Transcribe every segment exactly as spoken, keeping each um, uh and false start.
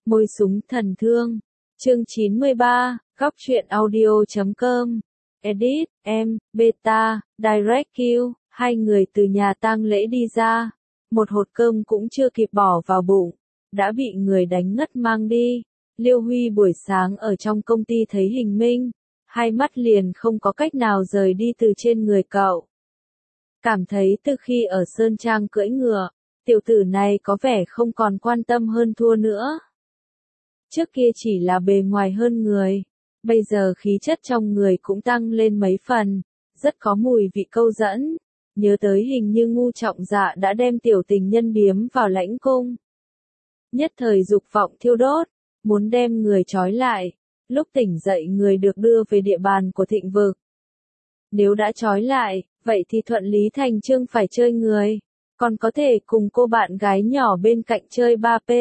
Môi súng thần thương. Chương chín mươi ba, góc truyện audio chấm com. Edit, em, Beta, Direct Q, hai người từ nhà tang lễ đi ra. Một hột cơm cũng chưa kịp bỏ vào bụng, đã bị người đánh ngất mang đi. Liêu Huy buổi sáng ở trong công ty thấy Hình Minh, hai mắt liền không có cách nào rời đi từ trên người cậu. Cảm thấy từ khi ở Sơn Trang cưỡi ngựa, tiểu tử này có vẻ không còn quan tâm hơn thua nữa. Trước kia chỉ là bề ngoài hơn người, bây giờ khí chất trong người cũng tăng lên mấy phần, rất có mùi vị câu dẫn. Nhớ tới hình như Ngu Trọng Dạ đã đem tiểu tình nhân biếm vào lãnh cung. Nhất thời dục vọng thiêu đốt, muốn đem người trói lại, lúc tỉnh dậy người được đưa về địa bàn của Thịnh Vực. Nếu đã trói lại, vậy thì thuận lý thành chương phải chơi người, còn có thể cùng cô bạn gái nhỏ bên cạnh chơi ba P.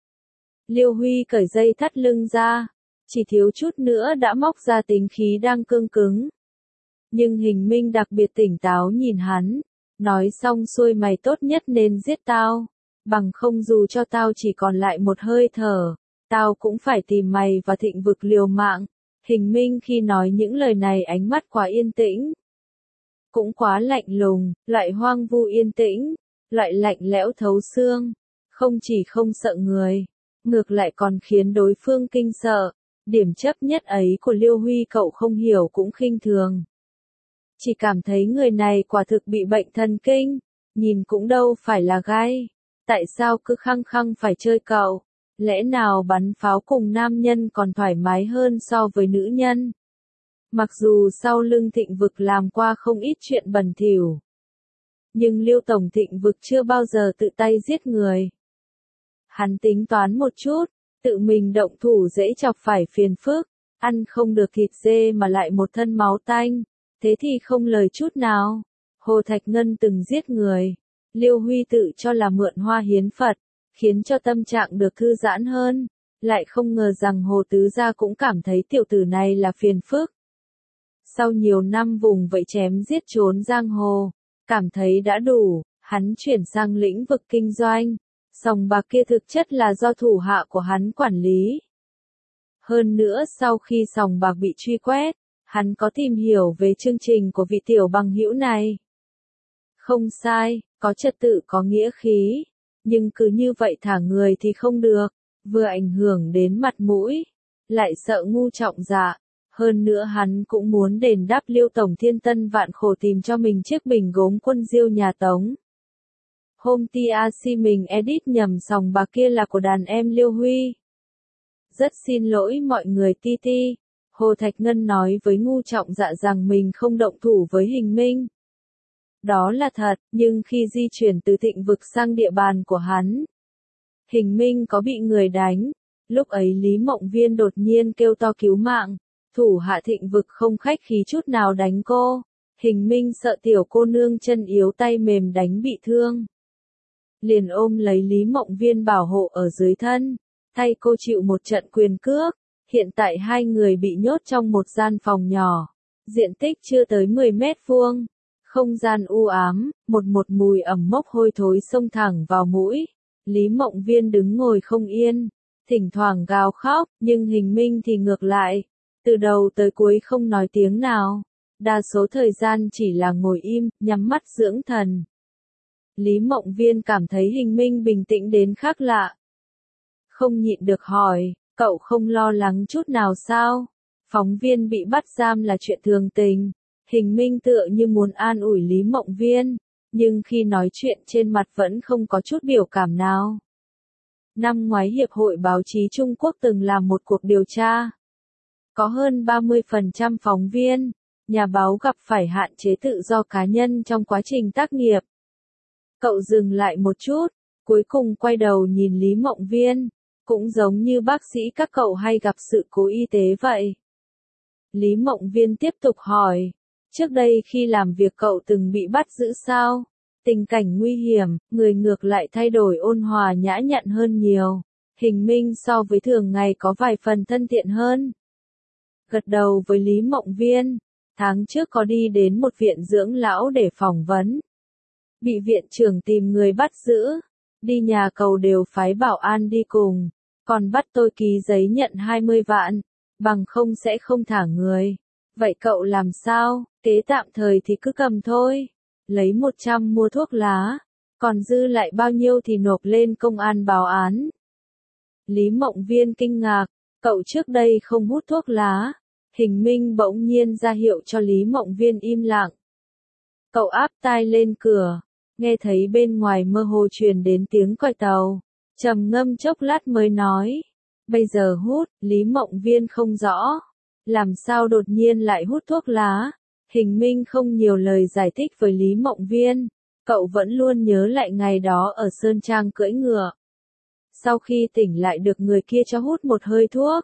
Liêu Huy cởi dây thắt lưng ra, chỉ thiếu chút nữa đã móc ra tính khí đang cương cứng. Nhưng Hình Minh đặc biệt tỉnh táo nhìn hắn, nói xong xuôi mày tốt nhất nên giết tao, bằng không dù cho tao chỉ còn lại một hơi thở, tao cũng phải tìm mày và Thịnh Vực liều mạng. Hình Minh khi nói những lời này ánh mắt quá yên tĩnh, cũng quá lạnh lùng, loại hoang vu yên tĩnh, loại lạnh lẽo thấu xương, không chỉ không sợ người, ngược lại còn khiến đối phương kinh sợ. Điểm chấp nhất ấy của Liêu Huy cậu không hiểu cũng khinh thường. Chỉ cảm thấy người này quả thực bị bệnh thần kinh, nhìn cũng đâu phải là gai. Tại sao cứ khăng khăng phải chơi cậu? Lẽ nào bắn pháo cùng nam nhân còn thoải mái hơn so với nữ nhân? Mặc dù sau lưng Thịnh Vực làm qua không ít chuyện bẩn thỉu, nhưng Liêu Tổng Thịnh Vực chưa bao giờ tự tay giết người. Hắn tính toán một chút, tự mình động thủ dễ chọc phải phiền phức, ăn không được thịt dê mà lại một thân máu tanh, thế thì không lời chút nào. Hồ Thạch Ngân từng giết người, Liêu Huy tự cho là mượn hoa hiến Phật, khiến cho tâm trạng được thư giãn hơn, lại không ngờ rằng Hồ Tứ Gia cũng cảm thấy tiểu tử này là phiền phức. Sau nhiều năm vùng vẫy chém giết trốn giang hồ, cảm thấy đã đủ, hắn chuyển sang lĩnh vực kinh doanh. Sòng bạc kia thực chất là do thủ hạ của hắn quản lý. Hơn nữa sau khi sòng bạc bị truy quét, hắn có tìm hiểu về chương trình của vị tiểu bằng hữu này. Không sai, có trật tự có nghĩa khí, nhưng cứ như vậy thả người thì không được, vừa ảnh hưởng đến mặt mũi, lại sợ Ngu Trọng Dạ. Hơn nữa hắn cũng muốn đền đáp Liêu Tổng thiên tân vạn khổ tìm cho mình chiếc bình gốm quân diêu nhà Tống. Hôm tê a xê mình edit nhầm sòng bạc kia là của đàn em Liêu Huy. Rất xin lỗi mọi người ti ti. Hồ Thạch Ngân nói với Ngu Trọng Dạ rằng mình không động thủ với Hình Minh. Đó là thật, nhưng khi di chuyển từ Thịnh Vực sang địa bàn của hắn, Hình Minh có bị người đánh. Lúc ấy Lý Mộng Viên đột nhiên kêu to cứu mạng, thủ hạ Thịnh Vực không khách khí chút nào đánh cô. Hình Minh sợ tiểu cô nương chân yếu tay mềm đánh bị thương, liền ôm lấy Lý Mộng Viên bảo hộ ở dưới thân, thay cô chịu một trận quyền cước. Hiện tại hai người bị nhốt trong một gian phòng nhỏ, diện tích chưa tới mười mét vuông, không gian u ám, một một mùi ẩm mốc hôi thối xông thẳng vào mũi. Lý Mộng Viên đứng ngồi không yên, thỉnh thoảng gào khóc, nhưng Hình Minh thì ngược lại, từ đầu tới cuối không nói tiếng nào, đa số thời gian chỉ là ngồi im, nhắm mắt dưỡng thần. Lý Mộng Viên cảm thấy Hình Minh bình tĩnh đến khác lạ, không nhịn được hỏi, cậu không lo lắng chút nào sao? Phóng viên bị bắt giam là chuyện thường tình. Hình Minh tựa như muốn an ủi Lý Mộng Viên, nhưng khi nói chuyện trên mặt vẫn không có chút biểu cảm nào. Năm ngoái Hiệp hội Báo chí Trung Quốc từng làm một cuộc điều tra. Có hơn ba mươi phần trăm phóng viên, nhà báo gặp phải hạn chế tự do cá nhân trong quá trình tác nghiệp. Cậu dừng lại một chút, cuối cùng quay đầu nhìn Lý Mộng Viên, cũng giống như bác sĩ các cậu hay gặp sự cố y tế vậy. Lý Mộng Viên tiếp tục hỏi, trước đây khi làm việc cậu từng bị bắt giữ sao? Tình cảnh nguy hiểm, người ngược lại thay đổi ôn hòa nhã nhặn hơn nhiều. Hình Minh so với thường ngày có vài phần thân thiện hơn. Gật đầu với Lý Mộng Viên, tháng trước có đi đến một viện dưỡng lão để phỏng vấn. Bị viện trưởng tìm người bắt giữ, đi nhà cầu đều phái bảo an đi cùng. còn bắt tôi ký giấy nhận hai mươi vạn, bằng không sẽ không thả người. Vậy cậu làm sao, kế tạm thời thì cứ cầm thôi, lấy một trăm mua thuốc lá, còn dư lại bao nhiêu thì nộp lên công an báo án. Lý Mộng Viên kinh ngạc, cậu trước đây không hút thuốc lá. Hình Minh bỗng nhiên ra hiệu cho Lý Mộng Viên im lặng. Cậu áp tai lên cửa, nghe thấy bên ngoài mơ hồ truyền đến tiếng còi tàu, trầm ngâm chốc lát mới nói, bây giờ hút. Lý Mộng Viên không rõ, làm sao đột nhiên lại hút thuốc lá. Hình Minh không nhiều lời giải thích với Lý Mộng Viên, cậu vẫn luôn nhớ lại ngày đó ở Sơn Trang cưỡi ngựa. Sau khi tỉnh lại được người kia cho hút một hơi thuốc.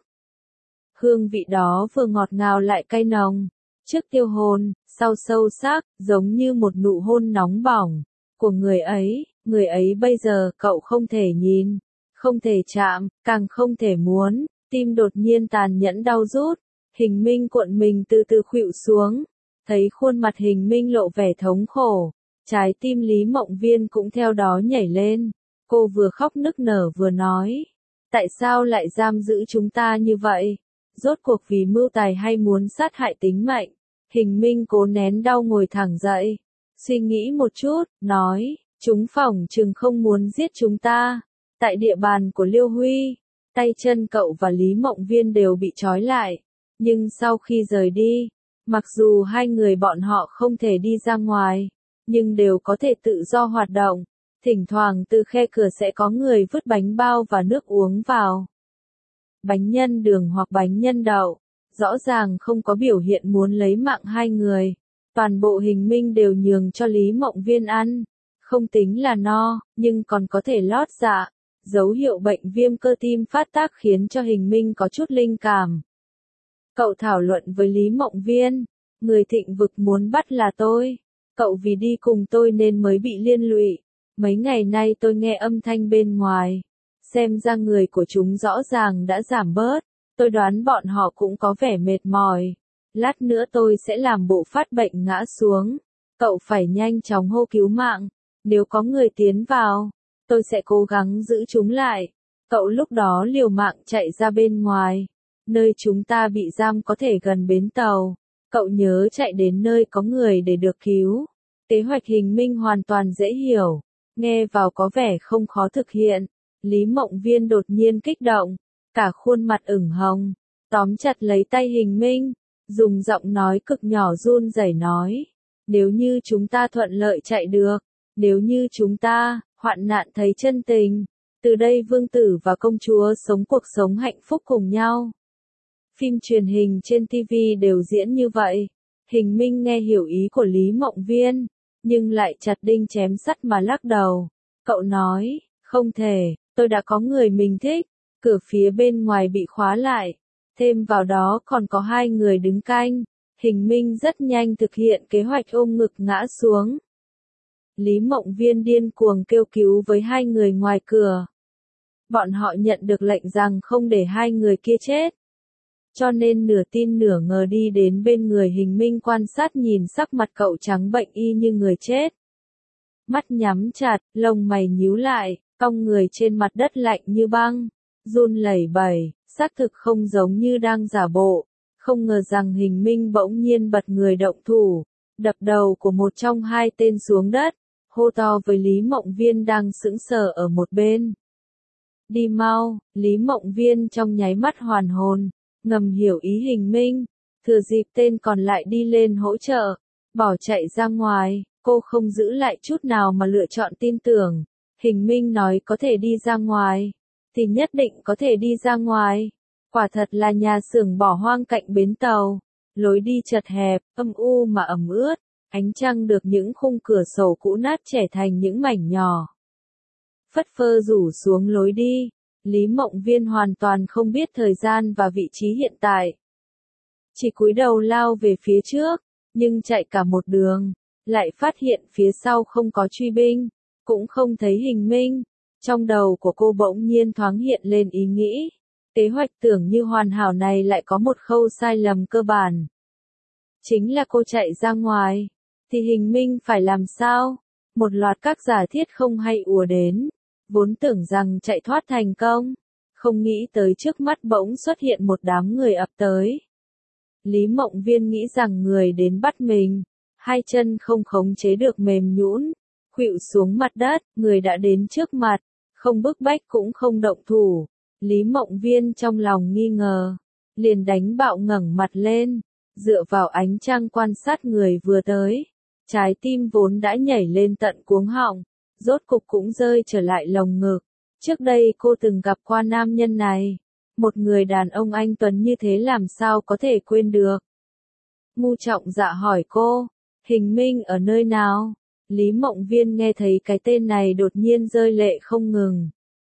Hương vị đó vừa ngọt ngào lại cay nồng, trước tiêu hồn, sau sâu sắc, giống như một nụ hôn nóng bỏng của người ấy. Người ấy bây giờ cậu không thể nhìn, không thể chạm, càng không thể muốn. Tim đột nhiên tàn nhẫn đau rút, Hình Minh cuộn mình từ từ khuỵu xuống, thấy khuôn mặt Hình Minh lộ vẻ thống khổ, trái tim Lý Mộng Viên cũng theo đó nhảy lên. Cô vừa khóc nức nở vừa nói, tại sao lại giam giữ chúng ta như vậy? Rốt cuộc vì mưu tài hay muốn sát hại tính mệnh? Hình Minh cố nén đau ngồi thẳng dậy, suy nghĩ một chút, nói, chúng phỏng chừng không muốn giết chúng ta. Tại địa bàn của Liêu Huy, tay chân cậu và Lý Mộng Viên đều bị trói lại, nhưng sau khi rời đi, mặc dù hai người bọn họ không thể đi ra ngoài, nhưng đều có thể tự do hoạt động. Thỉnh thoảng từ khe cửa sẽ có người vứt bánh bao và nước uống vào. Bánh nhân đường hoặc bánh nhân đậu, rõ ràng không có biểu hiện muốn lấy mạng hai người. Toàn bộ Hình Minh đều nhường cho Lý Mộng Viên ăn, không tính là no, nhưng còn có thể lót dạ. Dấu hiệu bệnh viêm cơ tim phát tác khiến cho Hình Minh có chút linh cảm. Cậu thảo luận với Lý Mộng Viên, người Thịnh Vực muốn bắt là tôi. Cậu vì đi cùng tôi nên mới bị liên lụy. Mấy ngày nay tôi nghe âm thanh bên ngoài, xem ra người của chúng rõ ràng đã giảm bớt, tôi đoán bọn họ cũng có vẻ mệt mỏi. Lát nữa tôi sẽ làm bộ phát bệnh ngã xuống, cậu phải nhanh chóng hô cứu mạng, nếu có người tiến vào, tôi sẽ cố gắng giữ chúng lại. Cậu lúc đó liều mạng chạy ra bên ngoài, nơi chúng ta bị giam có thể gần bến tàu, cậu nhớ chạy đến nơi có người để được cứu. Kế hoạch Hình Minh hoàn toàn dễ hiểu, nghe vào có vẻ không khó thực hiện. Lý Mộng Viên đột nhiên kích động, cả khuôn mặt ửng hồng, tóm chặt lấy tay Hình Minh, dùng giọng nói cực nhỏ run rẩy nói, nếu như chúng ta thuận lợi chạy được, nếu như chúng ta, hoạn nạn thấy chân tình, từ đây vương tử và công chúa sống cuộc sống hạnh phúc cùng nhau. Phim truyền hình trên ti vi đều diễn như vậy. Hình Minh nghe hiểu ý của Lý Mộng Viên, nhưng lại chặt đinh chém sắt mà lắc đầu. Cậu nói, không thể, tôi đã có người mình thích, cửa phía bên ngoài bị khóa lại, thêm vào đó còn có hai người đứng canh. Hình Minh rất nhanh thực hiện kế hoạch ôm ngực ngã xuống. Lý Mộng Viên điên cuồng kêu cứu với hai người ngoài cửa. Bọn họ nhận được lệnh rằng không để hai người kia chết, cho nên nửa tin nửa ngờ đi đến bên người Hình Minh quan sát nhìn sắc mặt cậu trắng bệnh y như người chết. Mắt nhắm chặt, lông mày nhíu lại, cong người trên mặt đất lạnh như băng, run lẩy bẩy, xác thực không giống như đang giả bộ. Không ngờ rằng Hình Minh bỗng nhiên bật người động thủ, đập đầu của một trong hai tên xuống đất, hô to với Lý Mộng Viên đang sững sờ ở một bên. Đi mau. Lý Mộng Viên trong nháy mắt hoàn hồn, ngầm hiểu ý Hình Minh, thừa dịp tên còn lại đi lên hỗ trợ, bỏ chạy ra ngoài. Cô không giữ lại chút nào mà lựa chọn tin tưởng. Hình Minh nói có thể đi ra ngoài, thì nhất định có thể đi ra ngoài. Quả thật là nhà xưởng bỏ hoang cạnh bến tàu, lối đi chật hẹp, âm u mà ẩm ướt, ánh trăng được những khung cửa sổ cũ nát chẻ thành những mảnh nhỏ. Phất phơ rủ xuống lối đi, Lý Mộng Viên hoàn toàn không biết thời gian và vị trí hiện tại. Chỉ cúi đầu lao về phía trước, nhưng chạy cả một đường, lại phát hiện phía sau không có truy binh, cũng không thấy Hình Minh. Trong đầu của cô bỗng nhiên thoáng hiện lên ý nghĩ, kế hoạch tưởng như hoàn hảo này lại có một khâu sai lầm cơ bản. Chính là cô chạy ra ngoài, thì Hình Minh phải làm sao? Một loạt các giả thiết không hay ùa đến, vốn tưởng rằng chạy thoát thành công, không nghĩ tới trước mắt bỗng xuất hiện một đám người ập tới. Lý Mộng Viên nghĩ rằng người đến bắt mình, hai chân không khống chế được mềm nhũn, khuỵu xuống mặt đất, người đã đến trước mặt, không bức bách cũng không động thủ. Lý Mộng Viên trong lòng nghi ngờ, liền đánh bạo ngẩng mặt lên, dựa vào ánh trăng quan sát người vừa tới. Trái tim vốn đã nhảy lên tận cuống họng, rốt cục cũng rơi trở lại lồng ngực. Trước đây cô từng gặp qua nam nhân này, một người đàn ông anh tuấn như thế làm sao có thể quên được. Ngu Trọng Dạ hỏi cô, Hình Minh ở nơi nào? Lý Mộng Viên nghe thấy cái tên này đột nhiên rơi lệ không ngừng.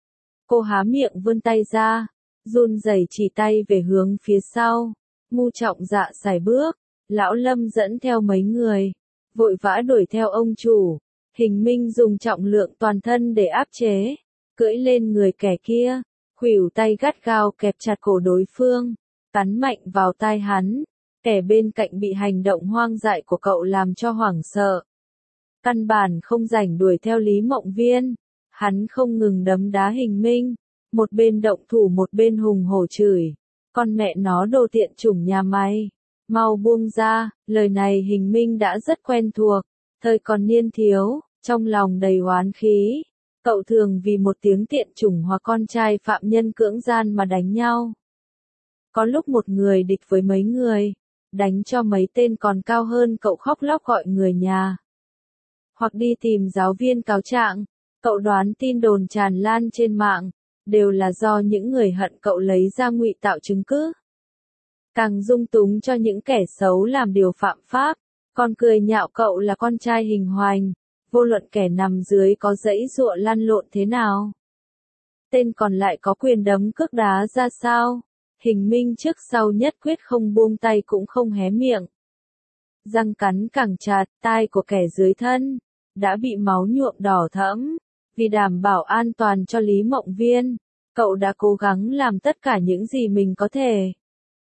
Cô há miệng vươn tay ra, run rẩy chỉ tay về hướng phía sau. Ngu Trọng Dạ sải bước, Lão Lâm dẫn theo mấy người, vội vã đuổi theo ông chủ. Hình Minh dùng trọng lượng toàn thân để áp chế, cưỡi lên người kẻ kia, khuỷu tay gắt gao kẹp chặt cổ đối phương, cắn mạnh vào tai hắn. Kẻ bên cạnh bị hành động hoang dại của cậu làm cho hoảng sợ. Căn bản không rảnh đuổi theo Lý Mộng Viên, hắn không ngừng đấm đá Hình Minh, một bên động thủ một bên hùng hổ chửi, con mẹ nó đồ tiện chủng nhà mày, mau buông ra. Lời này Hình Minh đã rất quen thuộc, thời còn niên thiếu, trong lòng đầy oán khí, cậu thường vì một tiếng tiện chủng hoặc con trai phạm nhân cưỡng gian mà đánh nhau. Có lúc một người địch với mấy người, đánh cho mấy tên còn cao hơn cậu khóc lóc gọi người nhà. Hoặc đi tìm giáo viên cáo trạng, cậu đoán tin đồn tràn lan trên mạng, đều là do những người hận cậu lấy ra ngụy tạo chứng cứ. Càng dung túng cho những kẻ xấu làm điều phạm pháp, còn cười nhạo cậu là con trai hình hoành, vô luận kẻ nằm dưới có dãy giụa lăn lộn thế nào. Tên còn lại có quyền đấm cước đá ra sao? Hình Minh trước sau nhất quyết không buông tay cũng không hé miệng. Răng cắn càng chặt, tai của kẻ dưới thân đã bị máu nhuộm đỏ thẫm. Vì đảm bảo an toàn cho Lý Mộng Viên, cậu đã cố gắng làm tất cả những gì mình có thể.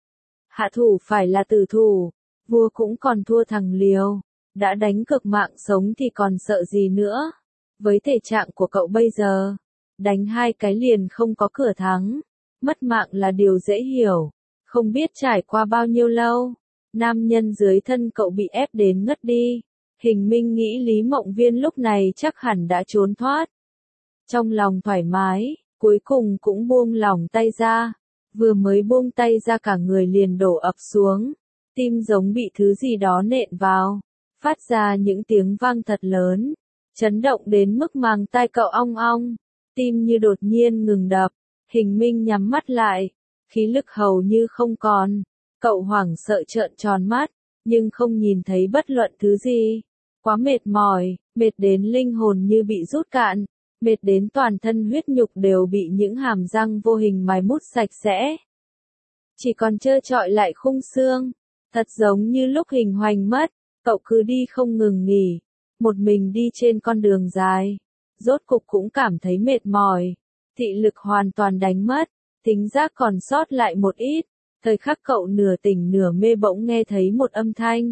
Hạ thủ phải là tử thủ, vua cũng còn thua thằng liều, đã đánh cược mạng sống thì còn sợ gì nữa. Với thể trạng của cậu bây giờ, đánh hai cái liền không có cửa thắng. Mất mạng là điều dễ hiểu, không biết trải qua bao nhiêu lâu, nam nhân dưới thân cậu bị ép đến ngất đi. Hình Minh nghĩ Lý Mộng Viên lúc này chắc hẳn đã trốn thoát. Trong lòng thoải mái, cuối cùng cũng buông lỏng tay ra, vừa mới buông tay ra cả người liền đổ ập xuống, tim giống bị thứ gì đó nện vào, phát ra những tiếng vang thật lớn, chấn động đến mức màng tai cậu ong ong, tim như đột nhiên ngừng đập. Hình Minh nhắm mắt lại, khí lực hầu như không còn, cậu hoảng sợ trợn tròn mắt, nhưng không nhìn thấy bất luận thứ gì. Quá mệt mỏi, mệt đến linh hồn như bị rút cạn, mệt đến toàn thân huyết nhục đều bị những hàm răng vô hình mài mút sạch sẽ. Chỉ còn trơ trọi lại khung xương, thật giống như lúc hình hoành mất, cậu cứ đi không ngừng nghỉ, một mình đi trên con đường dài, rốt cục cũng cảm thấy mệt mỏi. Thị lực hoàn toàn đánh mất, tính giác còn sót lại một ít, thời khắc cậu nửa tỉnh nửa mê bỗng nghe thấy một âm thanh.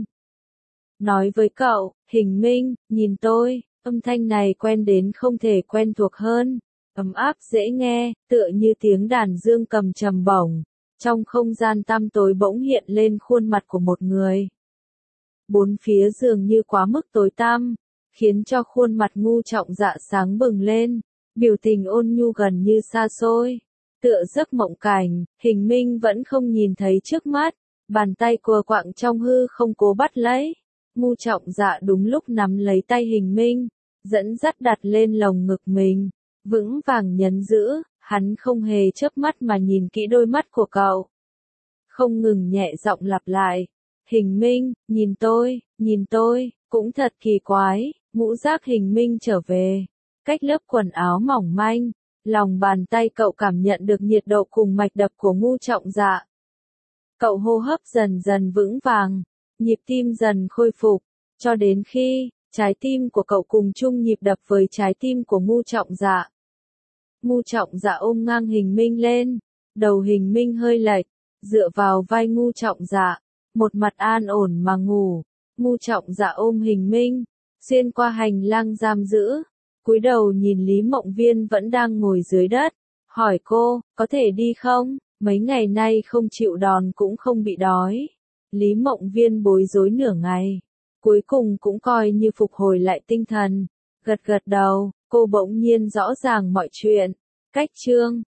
Nói với cậu, Hình Minh, nhìn tôi, âm thanh này quen đến không thể quen thuộc hơn, ấm áp dễ nghe, tựa như tiếng đàn dương cầm trầm bổng, trong không gian tăm tối bỗng hiện lên khuôn mặt của một người. Bốn phía dường như quá mức tối tăm, khiến cho khuôn mặt Ngu Trọng Dạ sáng bừng lên. Biểu tình ôn nhu gần như xa xôi, tựa giấc mộng cảnh. Hình Minh vẫn không nhìn thấy trước mắt, bàn tay cua quạng trong hư không cố bắt lấy. Ngu Trọng Dạ đúng lúc nắm lấy tay Hình Minh, dẫn dắt đặt lên lồng ngực mình, vững vàng nhấn giữ, hắn không hề chớp mắt mà nhìn kỹ đôi mắt của cậu. Không ngừng nhẹ giọng lặp lại, Hình Minh, nhìn tôi, nhìn tôi, cũng thật kỳ quái, ngũ giác Hình Minh trở về. Cách lớp quần áo mỏng manh, lòng bàn tay cậu cảm nhận được nhiệt độ cùng mạch đập của Ngu Trọng Dạ. Cậu hô hấp dần dần vững vàng, nhịp tim dần khôi phục, cho đến khi, trái tim của cậu cùng chung nhịp đập với trái tim của Ngu Trọng Dạ. Ngu Trọng Dạ ôm ngang Hình Minh lên, đầu Hình Minh hơi lệch, dựa vào vai Ngu Trọng Dạ, một mặt an ổn mà ngủ. Ngu Trọng Dạ ôm Hình Minh, xuyên qua hành lang giam giữ. Cúi đầu nhìn Lý Mộng Viên vẫn đang ngồi dưới đất, hỏi cô, có thể đi không? Mấy ngày nay không chịu đòn cũng không bị đói. Lý Mộng Viên bối rối nửa ngày. Cuối cùng cũng coi như phục hồi lại tinh thần. Gật gật đầu, cô bỗng nhiên rõ ràng mọi chuyện. Cách chương